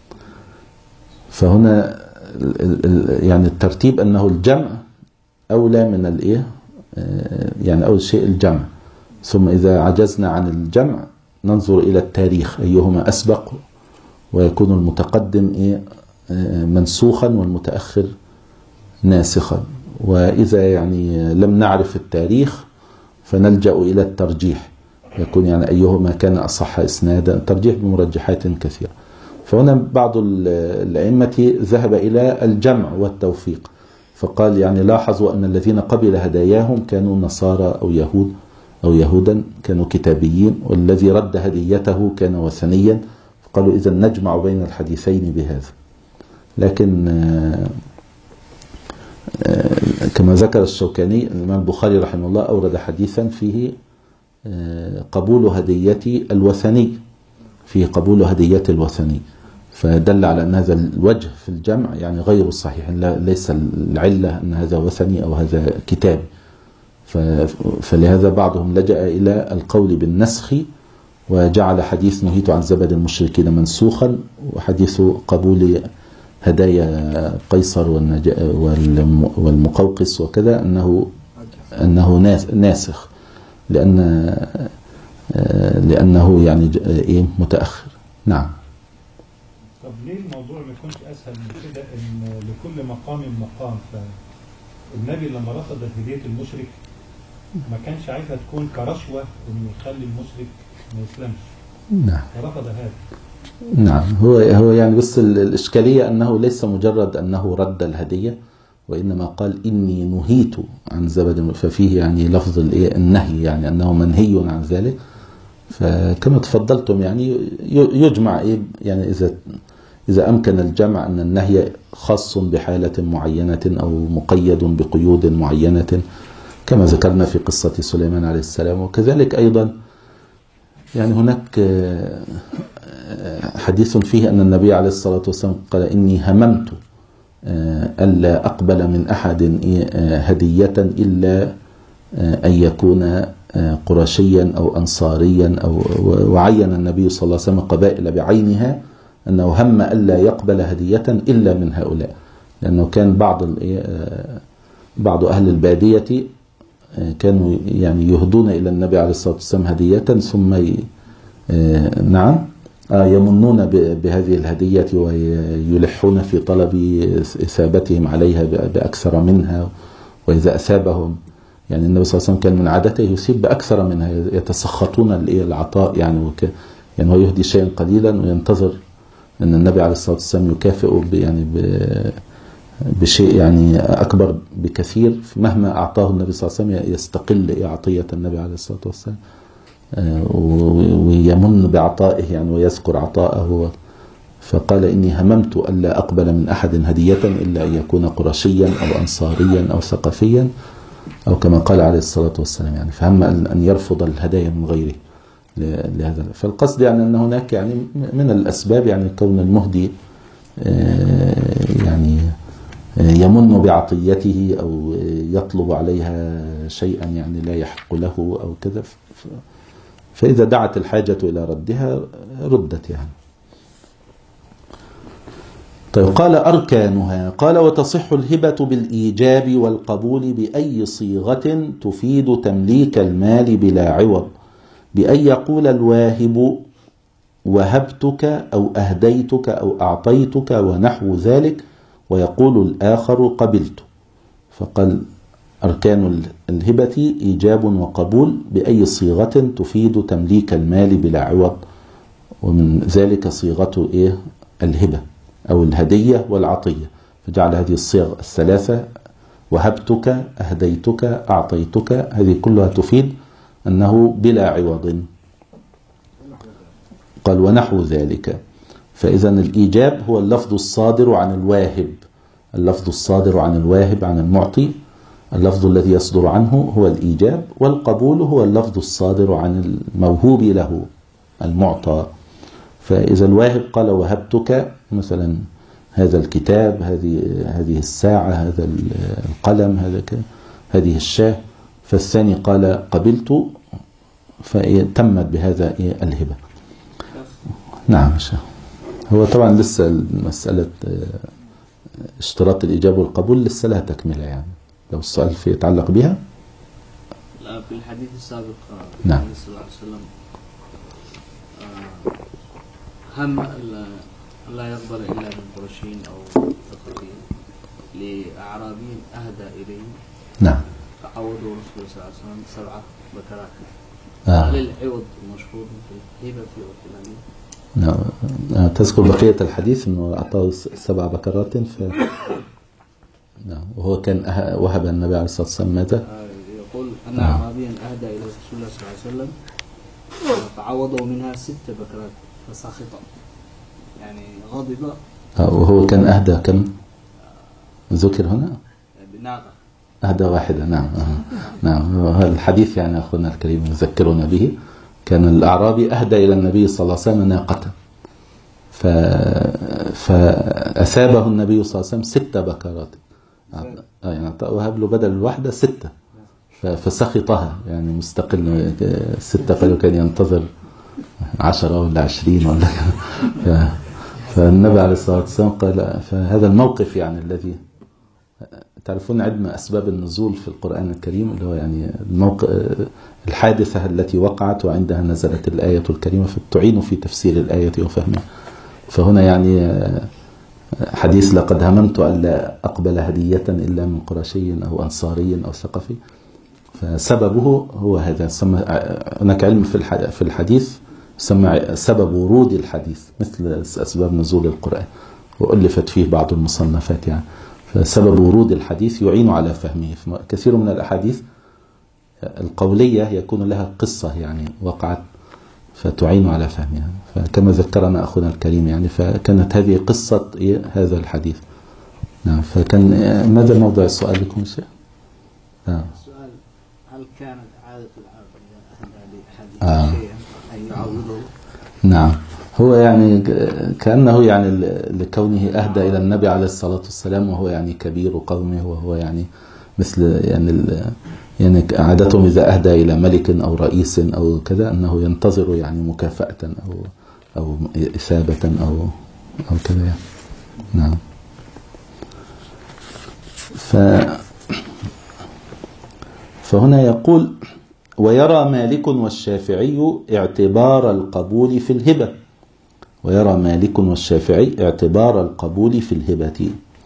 فهنا يعني الترتيب أنه الجمع أولى من يعني أول شيء الجمع، ثم إذا عجزنا عن الجمع ننظر إلى التاريخ أيهما أسبق، ويكون المتقدم منسوخا والمتأخر ناسخا. وإذا يعني لم نعرف التاريخ فنلجأ إلى الترجيح، يكون يعني أيهما كان أصح إسنادا، الترجيح بمرجحات كثيرة. فهنا بعض الأئمة ذهب إلى الجمع والتوفيق، فقال يعني لاحظوا أن الذين قبل هداياهم كانوا نصارى أو يهود أو يهودا كانوا كتابيين، والذي رد هديته كان وثنيا، فقالوا إذا نجمع بين الحديثين بهذا. لكن كما ذكر الشوكاني الإمام البخاري رحمه الله أورد حديثا فيه قبول هدية الوثني، فيه قبول هدية الوثني، فدل على أن هذا الوجه في الجمع يعني غير صحيح، ليس العلة أن هذا وثني أو هذا كتاب. فلهذا بعضهم لجأ إلى القول بالنسخ، وجعل حديث نهيت عن زبد المشركين منسوخا، وحديث قبول هدايا قيصر والمقوقس وكذا أنه ناسخ لأنه يعني إيه متأخر. نعم. طب ليه الموضوع ما يكونش أسهل من كده، إن لكل مقام مقام؟ فالنبي لما رفض هدية المشرك ما كانش عايزها تكون كرشوة إنه يخلي المشرك ما يسلمش. نعم. ورفض هذا. نعم. هو يعني بس الإشكالية أنه ليس مجرد أنه رد الهدية، وإنما قال إني نهيت عن زبد، ففيه يعني لفظ النهي، يعني أنه منهي عن ذلك. فكما تفضلتم يعني يجمع يعني إذا أمكن الجمع أن النهي خاص بحالة معينة أو مقيد بقيود معينة كما ذكرنا في قصة سليمان عليه السلام. وكذلك أيضا يعني هناك حديث فيه أن النبي عليه الصلاة والسلام قال إني هممت ألا أقبل من أحد هدية إلا أن يكون قرشيا أو أنصاريا وعين النبي صلى الله عليه وسلم قبائل بعينها أنه هم ألا يقبل هدية إلا من هؤلاء، لأنه كان بعض أهل البادية كانوا يعني يهدون إلى النبي عليه الصلاة والسلام هدية ثم يمنون بهذه الهدية ويلحون في طلب إثابتهم عليها بأكثر منها. وإذا أثابهم يعني النبي صلى الله عليه وسلم كان من عادته يثيب بأكثر منها، يتسخطون العطاء يعني هو يهدي شيئا قليلا وينتظر أن النبي عليه الصلاة والسلام يكافئه بشيء يعني أكبر بكثير. مهما أعطاه النبي صلى الله عليه وسلم يستقل عطية النبي عليه الصلاة والسلام ويمن بعطائه يعني ويذكر عطاءه. فقال إني هممت ألا أقبل من أحد هدية إلا أن يكون قرشيا أو أنصاريا أو ثقفيا أو كما قال عليه الصلاة والسلام، يعني فهم أن يرفض الهدايا من غيره لهذا. فالقصد يعني أن هناك يعني من الأسباب يعني كون المهدي يعني يمن بعطيته أو يطلب عليها شيئا يعني لا يحق له أو كذا، فإذا دعت الحاجة إلى ردها ردت يعني. طيب قال أركانها، قال وتصح الهبة بالإيجاب والقبول بأي صيغة تفيد تمليك المال بلا عوض، بأن يقول الواهب وهبتك أو أهديتك أو أعطيتك ونحو ذلك، ويقول الآخر قبلت. فقال أركان الهبة إيجاب وقبول بأي صيغة تفيد تمليك المال بلا عوض، ومن ذلك صيغة الهبة أو الهدية والعطية، فجعل هذه الصيغ الثلاثة وهبتك أهديتك أعطيتك هذه كلها تفيد أنه بلا عوض. قال ونحو ذلك، فإذا الإيجاب هو اللفظ الصادر عن الواهب، اللفظ الصادر عن الواهب عن المعطي، اللفظ الذي يصدر عنه هو الإيجاب، والقبول هو اللفظ الصادر عن الموهوب له المعطى. فإذا الواهب قال وهبتك مثلا هذا الكتاب، هذه الساعة، هذا القلم، هذه الشاة، فالثاني قال قبلت، فتمت بهذا الهبة. نعم شيخ. هو طبعا لسه مسألة اشتراط الإجابة والقبول لسه لها تكملة، يعني لو السؤال في يتعلق بها. لا في الحديث السابق نعم النبي صلى الله عليه وسلم هم لا يقبل إلا من قرشين أو ثقفين لأعرابي أهدى إليه. نعم. فعوضوا رسول الله صلى الله عليه وسلم 7 بكرات. هل العوض مشهور في الهبة والكلام؟ نعم. تذكر بقية الحديث أنه أعطاه 7 بكرات نعم. وهو كان وهب النبي عليه الصلاة والسلام ماذا؟ يقول أن أعرابيا أهدى إلى رسول الله صلى الله عليه وسلم فعوضوا منها 6 بكرات فسخط، يعني غضب. وهو كان أهدى كم؟ ذكر هنا؟ بناقة. أهدى واحدة. نعم. نعم. هذا الحديث يعني أخونا الكريم يذكرنا به. كان الأعرابي أهدى إلى النبي صلى الله عليه وسلم ناقة، فأثابه النبي صلى الله عليه وسلم 6 بكرات، يعني وهب له بدل الواحدة 6، فسخطها يعني مستقل 6 قالوا كان ينتظر 10 ولا 20 ولا فالنبي عليه الصلاة والسلام قال فهذا الموقف يعني الذي تعرفون عندنا أسباب النزول في القرآن الكريم اللي هو يعني الحادثة التي وقعت وعندها نزلت الآية الكريمة فتعين في تفسير الآية وفهمها. فهنا يعني حديث لقد هممت أن لا أقبل هدية إلا من قرشي أو أنصاري أو ثقفي، فسببه هو هذا. هناك علم في الحديث سمى سبب ورود الحديث مثل أسباب نزول القرآن، وألفت فيه بعض المصنفات يعني. فسبب ورود الحديث يعين على فهمه. كثير من الأحاديث القولية يكون لها قصة يعني وقعت فتعين على فهمها، فكما ذكرنا أخونا الكريم يعني فكانت هذه قصة هذا الحديث. نعم. فكان ماذا موضوع السؤال لكم شيء؟ السؤال هل كانت عادة العرب إذا أهدى لأحد شيئا أن يعوضه؟ نعم. هو يعني كأنه يعني لكونه أهدى إلى النبي عليه الصلاة والسلام وهو يعني كبير قومه، وهو يعني مثل يعني عادتهم إذا أهدى إلى ملك أو رئيس أو كذا أنه ينتظر يعني مكافأة أو إثابة أو كذا يعني. نعم. فهنا يقول ويرى مالك والشافعي اعتبار القبول في الهبة. ويرى مالك والشافعي اعتبار القبول في الهبة،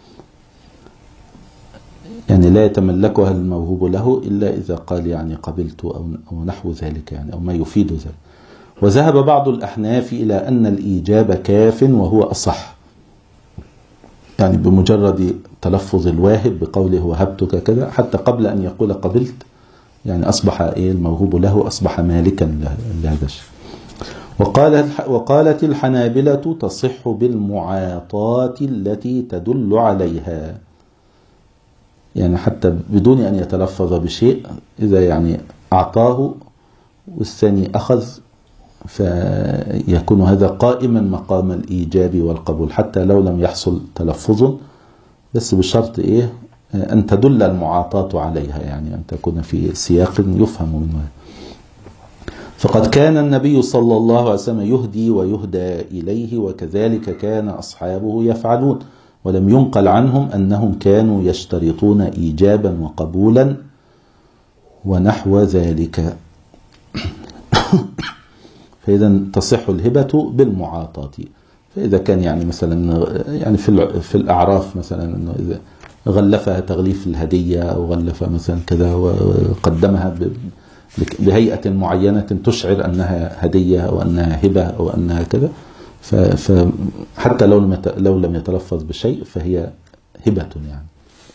يعني لا يتملكها الموهوب له إلا إذا قال يعني قبلت أو نحو ذلك يعني أو ما يفيد ذلك. وذهب بعض الأحناف إلى أن الإيجاب كاف وهو أصح، يعني بمجرد تلفظ الواهب بقوله وهبتك كذا حتى قبل أن يقول قبلت يعني أصبح الموهوب له أصبح مالكا لهذا الشيء. وقالت الحنابلة تصح بالمعاطاة التي تدل عليها، يعني حتى بدون أن يتلفظ بشيء إذا يعني أعطاه والثاني أخذ فيكون هذا قائما مقام الإيجاب والقبول حتى لو لم يحصل تلفظ، بس بشرط أن تدل المعاطاة عليها، يعني أن تكون في سياق يفهم منه. فقد كان النبي صلى الله عليه وسلم يهدي ويهدى إليه، وكذلك كان أصحابه يفعلون، ولم ينقل عنهم أنهم كانوا يشترطون إيجابا وقبولا ونحو ذلك. فإذا تصح الهبة بالمعاطاة. فإذا كان يعني مثلا يعني في الأعراف مثلا أنه إذا غلفها تغليف الهدية أو غلف مثلا كذا وقدمها بهيئة معينة تشعر أنها هدية أو أنها هبة أو أنها كذا، فحتى لو لم يتلفظ بشيء فهي هبة يعني.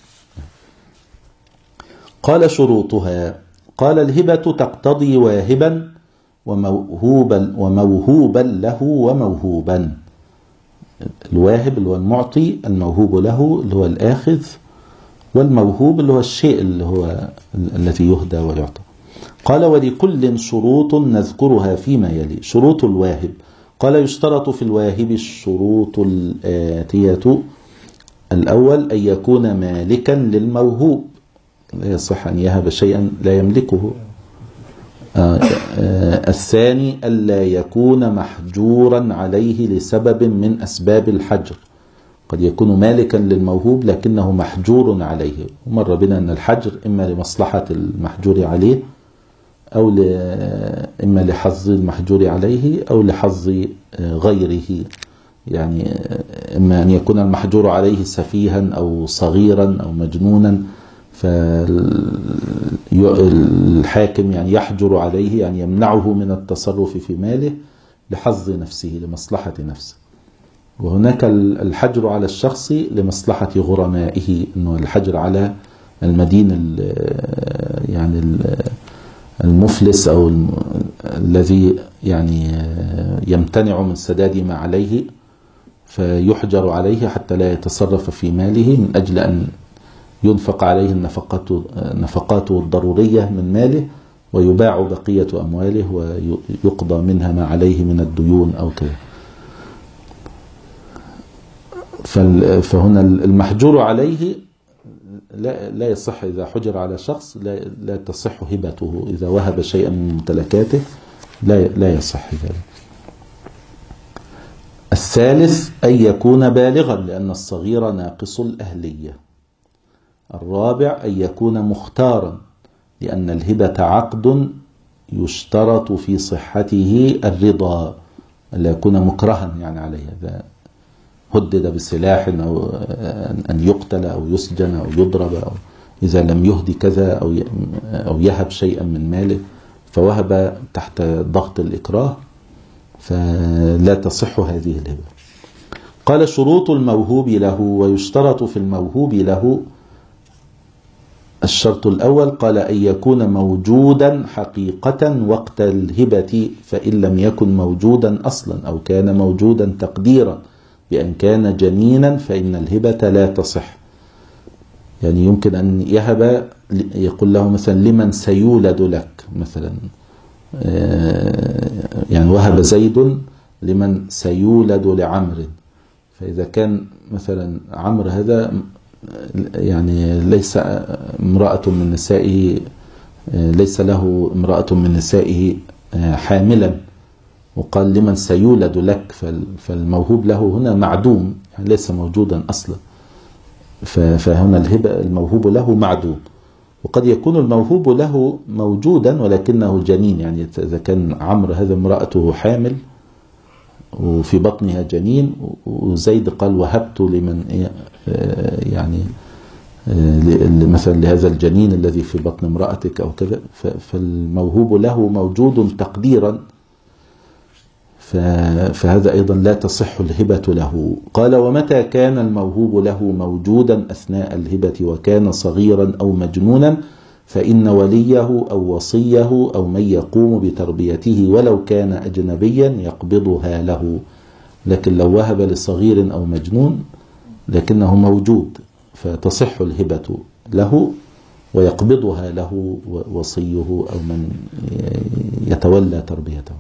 قال شروطها. قال الهبة تقتضي واهبا وموهوبا له وموهوبا. الواهب اللي هو المعطي، الموهوب له اللي هو الآخذ، والموهوب اللي هو الشيء اللي هو الذي يهدى ويعطى. قال ولكل شروط نذكرها فيما يلي. شروط الواهب. قال يشترط في الواهب الشروط الآتية. الأول أن يكون مالكا للموهوب، لا يصح أن يهب شيئا لا يملكه. الثاني ألا يكون محجورا عليه لسبب من أسباب الحجر. قد يكون مالكا للموهوب لكنه محجور عليه، ومر بنا أن الحجر إما لمصلحة المحجور عليه أو إما لحظ المحجور عليه أو لحظ غيره، يعني إما أن يكون المحجور عليه سفيها أو صغيرا أو مجنونا، فالحاكم يعني يحجر عليه يعني يمنعه من التصرف في ماله لحظ نفسه لمصلحة نفسه. وهناك الحجر على الشخص لمصلحة غرمائه، إنه الحجر على المدين يعني المفلس أو الذي يعني يمتنع من سداد ما عليه، فيحجر عليه حتى لا يتصرف في ماله من أجل أن ينفق عليه النفقات الضرورية من ماله، ويباع بقية أمواله ويقضى منها ما عليه من الديون أو كذا. فهنا المحجور عليه لا يصح إذا حجر على شخص، لا تصح هبته. إذا وهب شيئا من ممتلكاته لا يصح ذلك. الثالث أن يكون بالغا لأن الصغير ناقص الأهلية. الرابع أن يكون مختارا لأن الهبة عقد يشترط في صحته الرضا، لا يكون مكرها يعني عليه، إذا هدد بسلاح أو أن يقتل أو يسجن أو يضرب، أو إذا لم يهدي كذا أو يهب شيئا من ماله فوهب تحت ضغط الإكراه فلا تصح هذه الهبة. قال شروط الموهوب له، ويشترط في الموهوب له الشرط الأول قال أن يكون موجودا حقيقة وقت الهبة، فإن لم يكن موجودا أصلا أو كان موجودا تقديرا بأن كان جنينا فإن الهبة لا تصح. يعني يمكن أن يهب، يقول له مثلا لمن سيولد لك مثلا، يعني وهب زيد لمن سيولد لعمر، فإذا كان مثلا عمرو هذا يعني ليس امرأة من نسائه، ليس له امرأة من نسائه حاملا، وقال لمن سيولد لك، فالموهوب له هنا معدوم، يعني ليس موجودا أصلا، فهنا الهبة الموهوب له معدوم. وقد يكون الموهوب له موجودا ولكنه جنين، يعني إذا كان عمرو هذا امرأته حامل وفي بطنها جنين، وزيد قال وهبت لمن يعني مثلا لهذا الجنين الذي في بطن امرأتك أو كذا، فالموهوب له موجود تقديرا، فهذا أيضا لا تصح الهبة له. قال ومتى كان الموهوب له موجودا أثناء الهبة وكان صغيرا أو مجنونا فإن وليه أو وصيه أو من يقوم بتربيته ولو كان أجنبيا يقبضها له. لكن لو وهب لصغير أو مجنون لكنه موجود فتصح الهبة له ويقبضها له وصيه أو من يتولى تربيته.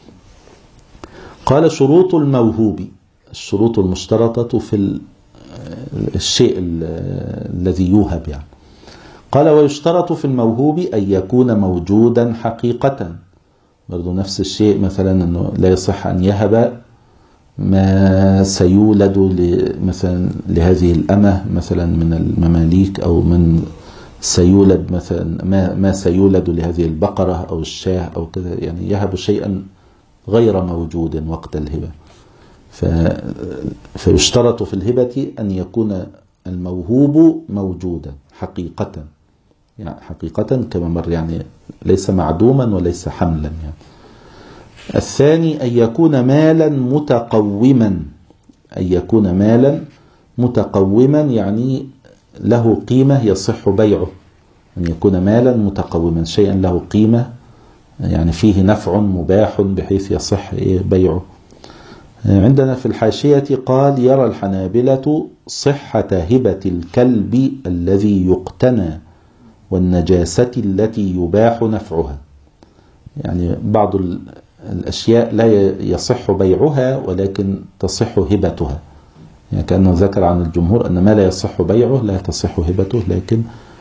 قال شروط الموهوب، الشروط المشترطة في الشيء الذي يوهب يعني. قال ويشترط في الموهوب أن يكون موجودا حقيقة، برضو نفس الشيء، مثلا أنه لا يصح أن يهب ما سيولد مثلا لهذه الأمة مثلا من المماليك، أو من سيولد مثلا ما سيولد لهذه البقرة أو الشاه أو كذا، يعني يهب شيئا غير موجود وقت الهبة. فيشترط في الهبة أن يكون الموهوب موجودا حقيقة، يعني حقيقة كما مر، يعني ليس معدوما وليس حملا يعني. الثاني أن يكون مالا متقوما، أن يكون مالا متقوما يعني له قيمة يصح بيعه، أن يكون مالا متقوما شيئا له قيمة يعني فيه نفع مباح بحيث يصح بيعه. عندنا في الحاشية قال يرى الحنابلة صحة هبة الكلب الذي يقتنى والنجاسة التي يباح نفعها، يعني بعض الأشياء لا يصح بيعها ولكن تصح هبتها، يعني كأنه ذكر عن الجمهور أن ما لا يصح بيعه لا تصح هبته، لكن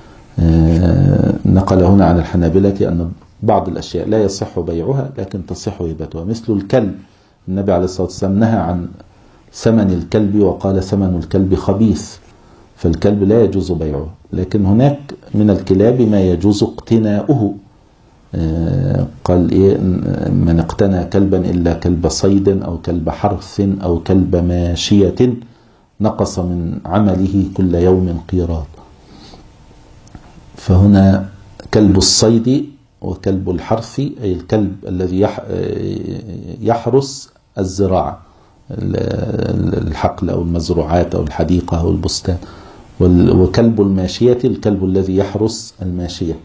نقل هنا عن الحنابلة أن بعض الأشياء لا يصح بيعها لكن تصح هبتها، مثل الكلب. النبي عليه الصلاة والسلام نهى عن ثمن الكلب وقال ثمن الكلب خبيث، فالكلب لا يجوز بيعه، لكن هناك من الكلاب ما يجوز اقتناؤه. قال من اقتنى كلبا إلا كلب صيد أو كلب حرث أو كلب ماشية نقص من عمله كل يوم قيراط. فهنا كلب الصيد وكلب الحرث أي الكلب الذي يحرس الزراعة، الحقل أو المزروعات أو الحديقة أو البستان، وكلب الماشية الكلب الذي يحرس الماشية.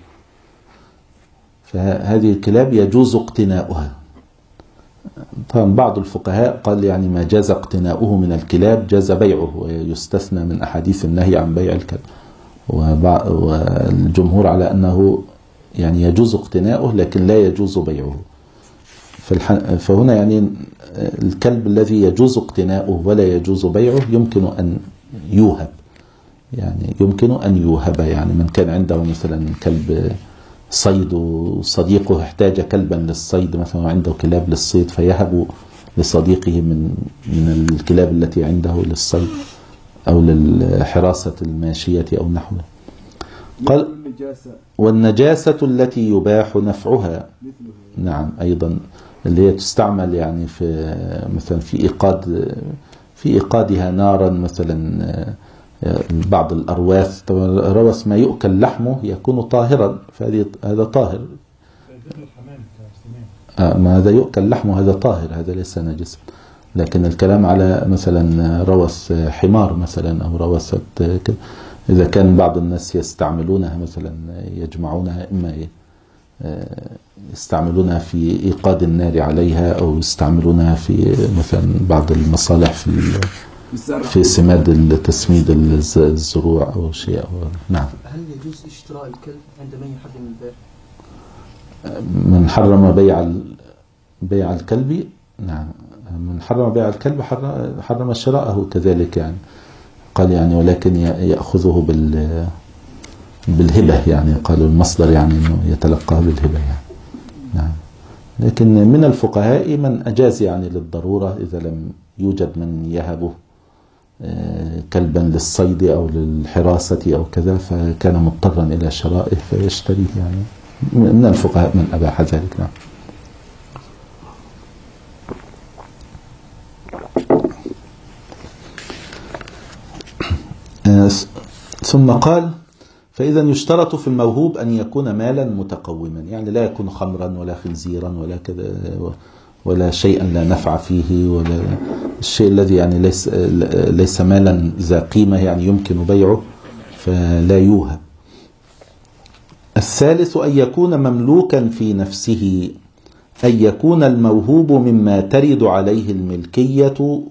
فهذه الكلاب يجوز اقتناؤها. طبعا بعض الفقهاء قال يعني ما جاز اقتناؤه من الكلاب جاز بيعه، ويستثنى من أحاديث النهي عن بيع الكلب، والجمهور على أنه يعني يجوز اقتناؤه لكن لا يجوز بيعه. فهنا يعني الكلب الذي يجوز اقتناؤه ولا يجوز بيعه يمكن أن يوهب، يعني يمكن أن يوهب، يعني من كان عنده مثلا كلب صيد وصديقه احتاج كلبا للصيد مثلا وعنده كلاب للصيد فيهب لصديقه من الكلاب التي عنده للصيد أو للحراسة الماشية أو نحوه. قال والنجاسة التي يباح نفعها، نعم أيضا اللي هي تستعمل يعني في مثلا في إيقادها نارا مثلا، بعض الأرواث. طبعا الروث ما يؤكل لحمه يكون طاهرا، فهذا طاهر. ما هذا يؤكل لحمه هذا طاهر، هذا ليس نجسا. لكن الكلام على مثلا روث حمار مثلا أو روثة، إذا كان بعض الناس يستعملونها مثلا يجمعونها، إما يستعملونها في إيقاد النار عليها أو يستعملونها في مثلا بعض المصالح في سماد تسميد الزروع أو شيء. نعم. هل يجوز اشتراء الكلب عندما يحرم البيع؟ من حرم بيع الكلب، نعم، من حرم بيع الكلب حرم شراءه كذلك يعني. قال يعني ولكن يأخذه بالهبة يعني، قالوا المصدر يعني أنه يتلقاه بالهبة يعني. نعم. لكن من الفقهاء من أجاز يعني للضرورة، إذا لم يوجد من يهبه كلبا للصيد أو للحراسة أو كذا، فكان مضطرا إلى شرائه فيشتريه يعني. من الفقهاء من أباح ذلك. نعم. ثم قال فإذا يشترط في الموهوب أن يكون مالا متقوما، يعني لا يكون خمرا ولا خنزيرا ولا كذا ولا شيئا لا نفع فيه، ولا الشيء الذي يعني ليس مالا ذا قيمة يعني يمكن بيعه فلا يوهب. الثالث أن يكون مملوكا في نفسه، أن يكون الموهوب مما ترد عليه الملكية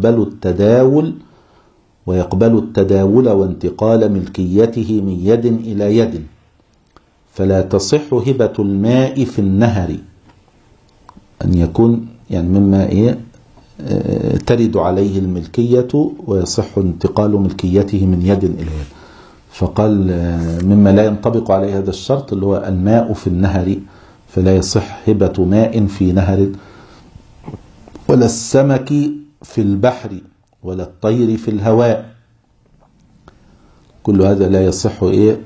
ويقبل التداول وانتقال ملكيته من يد إلى يد، فلا تصح هبة الماء في النهر، أن يكون يعني مما ترد عليه الملكية ويصح انتقال ملكيته من يد إلى يد. فقال مما لا ينطبق عليه هذا الشرط اللي هو الماء في النهر، فلا يصح هبة ماء في نهر، ولا السمك في البحر، ولا الطير في الهواء، كل هذا لا يصح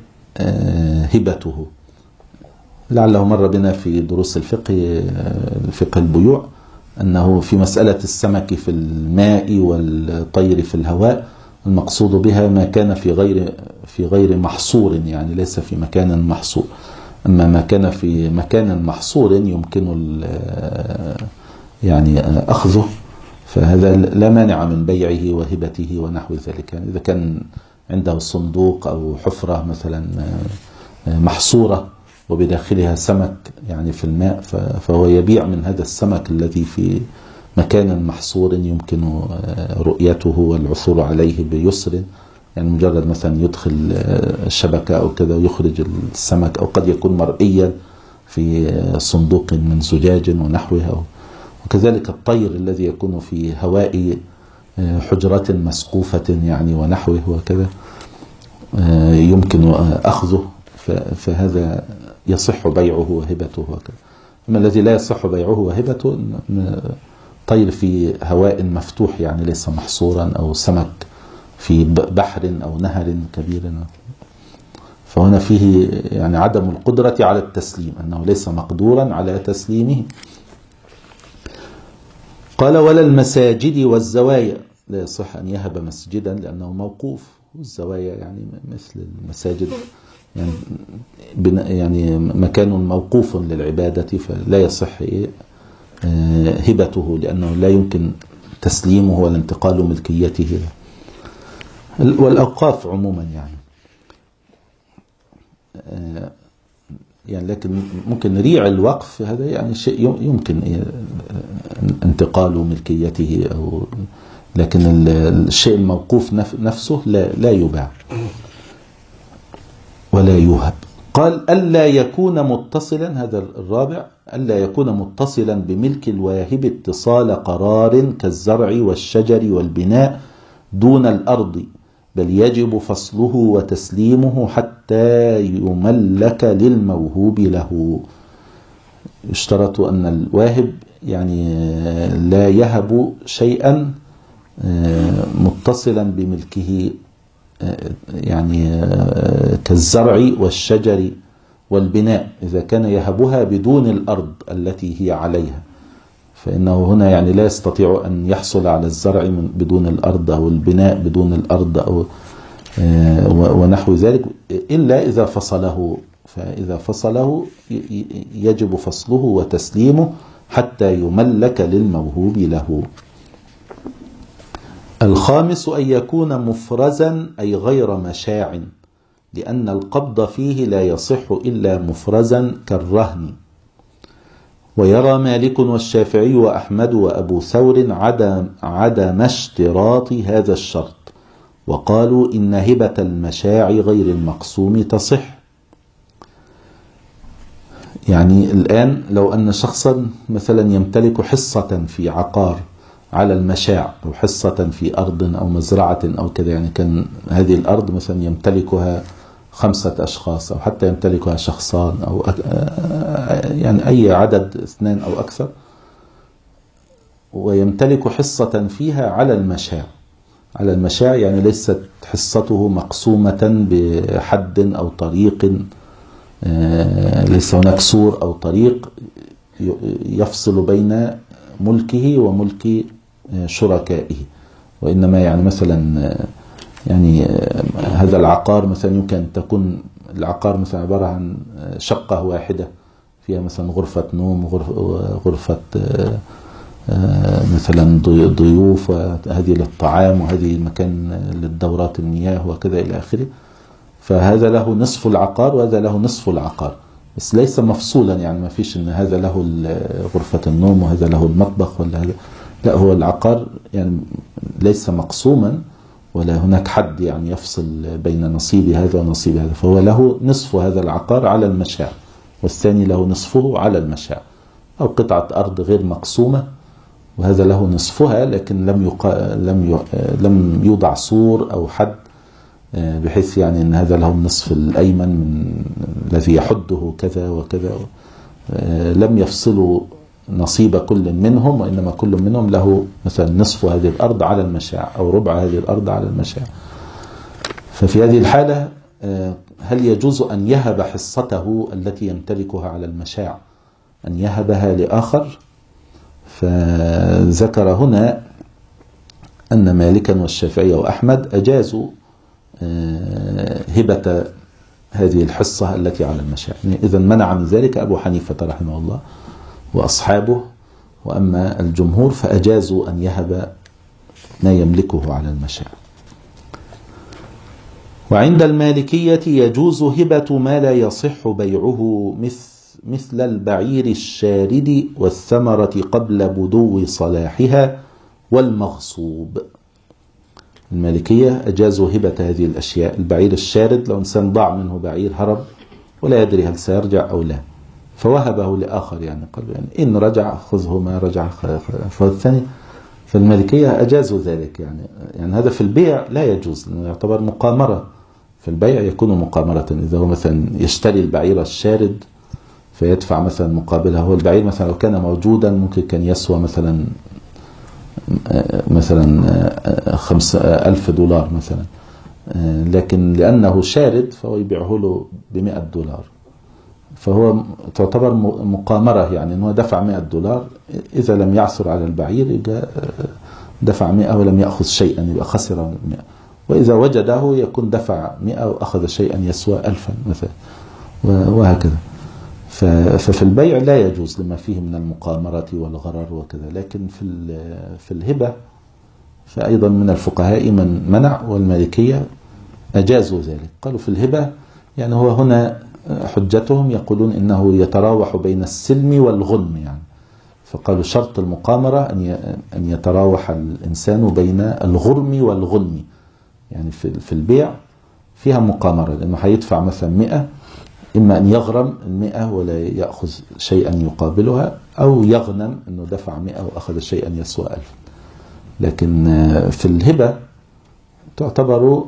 هبته. لعله مر بنا في دروس الفقه البيوع أنه في مسألة السمك في الماء والطير في الهواء المقصود بها ما كان في غير محصور، يعني ليس في مكان محصور. أما ما كان في مكان محصور يمكن يعني أخذه، فهذا لا مانع من بيعه وهبته ونحو ذلك. يعني إذا كان عنده صندوق أو حفرة مثلا محصورة وبداخلها سمك يعني في الماء، فهو يبيع من هذا السمك الذي في مكان محصور يمكن رؤيته والعثور عليه بيسر، يعني مجرد مثلا يدخل الشبكة أو كذا ويخرج السمك، أو قد يكون مرئيا في صندوق من زجاج ونحوها. وكذلك الطير الذي يكون في هواء حجرة مسقوفة يعني ونحوه وكذا يمكن أخذه، فهذا يصح بيعه وهبته وكذا. أما الذي لا يصح بيعه وهبته طير في هواء مفتوح يعني ليس محصورا، أو سمك في بحر أو نهر كبير، فهنا فيه يعني عدم القدرة على التسليم، أنه ليس مقدورا على تسليمه. قال ولا المساجد والزوايا، لا يصح أن يهب مسجدا لأنه موقوف، والزوايا يعني مثل المساجد يعني مكان موقوف للعبادة، فلا يصح هبته لأنه لا يمكن تسليمه ولا انتقال ملكيته. والأوقاف عموما يعني لكن ممكن ريع الوقف هذا يعني شيء يمكن انتقال ملكيته، لكن الشيء الموقوف نفسه لا يباع ولا يوهب. قال ألا يكون متصلا، هذا الرابع، ألا يكون متصلا بملك الواهب اتصال قرار كالزرع والشجر والبناء دون الأرض، بل يجب فصله وتسليمه حتى يملك للموهوب له. يشترط أن الواهب يعني لا يهب شيئا متصلا بملكه، يعني كالزرع والشجر والبناء. إذا كان يهبها بدون الأرض التي هي عليها، فإنه هنا يعني لا يستطيع أن يحصل على الزرع بدون الأرض أو البناء بدون الأرض أو ونحو ذلك، إلا إذا فصله. فإذا فصله يجب فصله وتسليمه حتى يملك للموهوب له. الخامس أن يكون مفرزا أي غير مشاع، لأن القبض فيه لا يصح إلا مفرزا كالرهن. ويرى مالك والشافعي وأحمد وأبو ثور عدم اشتراط هذا الشرط، وقالوا إن هبة المشاع غير المقسوم تصح. يعني الآن لو أن شخصا مثلا يمتلك حصة في عقار على المشاع أو حصة في أرض أو مزرعة أو كذا، يعني كان هذه الأرض مثلا يمتلكها 5 أشخاص أو حتى يمتلكها شخصان أو يعني أي عدد 2 أو أكثر، ويمتلك حصة فيها على المشاع. على المشاع يعني ليست حصته مقسومة بحد أو طريق، ليس هناك سور أو طريق يفصل بين ملكه وملك شركائه، وإنما يعني مثلا يعني هذا العقار مثلا يمكن أن تكون العقار مثلا عبارة عن شقة واحدة فيها مثلا غرفة نوم، غرفة مثلا ضيوف، وهذه للطعام وهذه مكان للدورات المياه وكذا إلى آخره. فهذا له نصف العقار وهذا له نصف العقار، بس ليس مفصولا، يعني ما فيش ان هذا له غرفة النوم وهذا له المطبخ ولا هذا، لا، هو العقار يعني ليس مقسوما ولا هناك حد يعني يفصل بين نصيب هذا ونصيب هذا، فهو له نصف هذا العقار على المشاع والثاني له نصفه على المشاع. أو قطعة أرض غير مقسومة وهذا له نصفها، لكن لم يوضع سور أو حد بحيث يعني أن هذا له النصف الأيمن من الذي يحده كذا وكذا، لم يفصلوا نصيب كل منهم، وإنما كل منهم له مثلا نصف هذه الأرض على المشاع أو ربع هذه الأرض على المشاع. ففي هذه الحالة هل يجوز أن يهب حصته التي يمتلكها على المشاع أن يهبها لآخر؟ فذكر هنا أن مالكا والشافعي وأحمد أجازوا هبة هذه الحصة التي على المشاع، يعني إذا منع من ذلك أبو حنيفة رحمه الله وأصحابه، وأما الجمهور فأجازوا أن يهب ما يملكه على المشاع. وعند المالكية يجوز هبة ما لا يصح بيعه مثل البعير الشارد والثمرة قبل بدو صلاحها والمغصوب. المالكية أجازوا هبة هذه الأشياء. البعير الشارد لو إنسان ضاع منه بعير هرب ولا يدري هل سيرجع أو لا، فوهبه لآخر، يعني قال يعني إن رجع خذه، ما رجع فالثاني. فالمالكية أجازوا ذلك، يعني هذا في البيع لا يجوز لأنه يعتبر مقامرة. في البيع يكون مقامرة، إذا هو مثلا يشتري البعير الشارد فيدفع مثلا مقابلها، هو البعير مثلا لو كان موجودا ممكن كان يسوى مثلا 5,000 دولار مثلا، لكن لأنه شارد فهو يبيعه له $100، فهو تعتبر مقامرة، يعني أنه دفع $100، إذا لم يعثر على البعير دفع 100 ولم يأخذ شيئا يبقى خسر 100، وإذا وجده يكون دفع 100 وأخذ شيئا يسوى 1000 مثلا، وهكذا. ففي البيع لا يجوز لما فيه من المقامرة والغرر وكذا، لكن في الهبة فأيضا من الفقهاء من منع، والمالكية أجازوا ذلك. قالوا في الهبة يعني هو هنا حجتهم يقولون إنه يتراوح بين السلم والغنم، يعني فقالوا شرط المقامرة أن يتراوح الإنسان بين الغرم والغنم، يعني في البيع فيها مقامرة، لأنه هيدفع مثلا 100، إما أن يغرم 100 ولا يأخذ شيئا يقابلها، أو يغنم أنه دفع 100 وأخذ شيئا يسوى 1000. لكن في الهبة تعتبر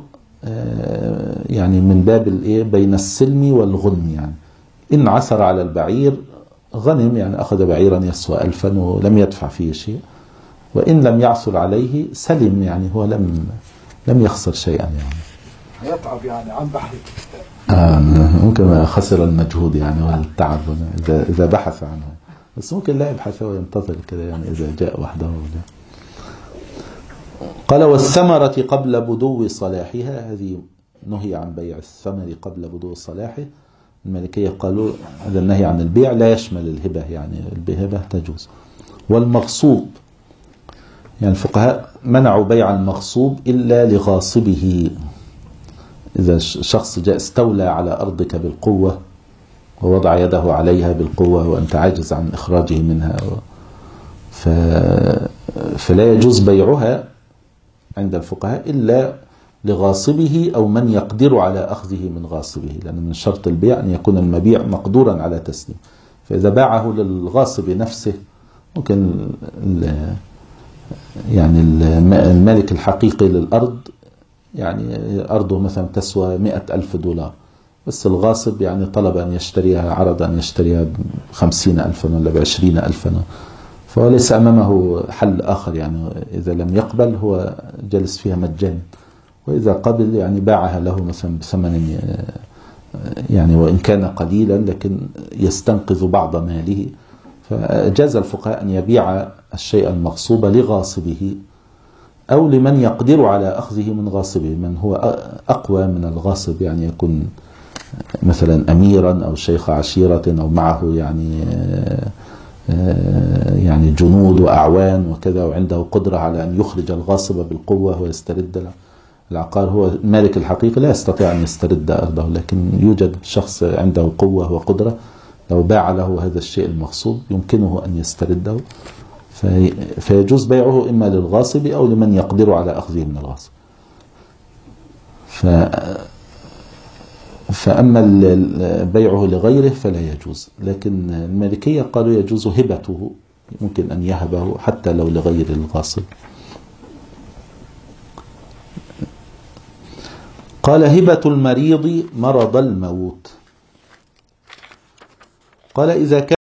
يعني من باب بين السلم والغنم، يعني إن عثر على البعير غنم يعني أخذ بعيرا يسوى 1000 ولم يدفع فيه شيء، وإن لم يعثر عليه سلم، يعني هو لم يخسر شيئا يعني. هيتعب يعني عن بحث. ممكن خسر المجهود يعني والتعب إذا بحث عنه، بس ممكن لا يبحث وينتظر كده يعني إذا جاء وحده ولا. قال والثمرة قبل بدو صلاحها، هذه نهي عن بيع الثمر قبل بدو صلاحه. المالكية قالوا هذا النهي عن البيع لا يشمل الهبة، يعني الهبة تجوز. والمغصوب، يعني الفقهاء منعوا بيع المغصوب إلا لغاصبه. إذا شخص جاء استولى على أرضك بالقوة ووضع يده عليها بالقوة وأنت عاجز عن إخراجه منها، فلا يجوز بيعها عند الفقهاء إلا لغاصبه أو من يقدر على أخذه من غاصبه، لأن من شرط البيع أن يكون المبيع مقدورا على تسليم. فإذا باعه للغاصب نفسه ممكن يعني المالك الحقيقي للأرض يعني أرضه مثلا تسوى 100,000 دولار، بس الغاصب يعني طلب أن يشتريها، عرض أن يشتريها ب50,000 ولا ب20,000، فهو ليس أمامه حل آخر. يعني إذا لم يقبل هو جلس فيها مجانا، وإذا قبل يعني باعها له مثلا بثمن يعني وإن كان قليلا لكن يستنقذ بعض ماله. فجاز الفقهاء أن يبيع الشيء المغصوب لغاصبه أو لمن يقدر على أخذه من غاصبه، من هو أقوى من الغاصب، يعني يكون مثلا أميرا أو شيخ عشيرة أو معه يعني جنود وأعوان وكذا، وعنده قدرة على أن يخرج الغاصب بالقوة ويسترد العقار. هو المالك الحقيقي لا يستطيع أن يسترد أرضه، لكن يوجد شخص عنده قوة وقدرة لو باع له هذا الشيء المغصوب يمكنه أن يسترده، فيجوز بيعه إما للغاصب أو لمن يقدر على أخذه من الغاصب. فأما بيعه لغيره فلا يجوز، لكن المالكية قالوا يجوز هبته، ممكن أن يهبه حتى لو لغير الغاصب. قال هبة المريض مرض الموت. قال إذا كان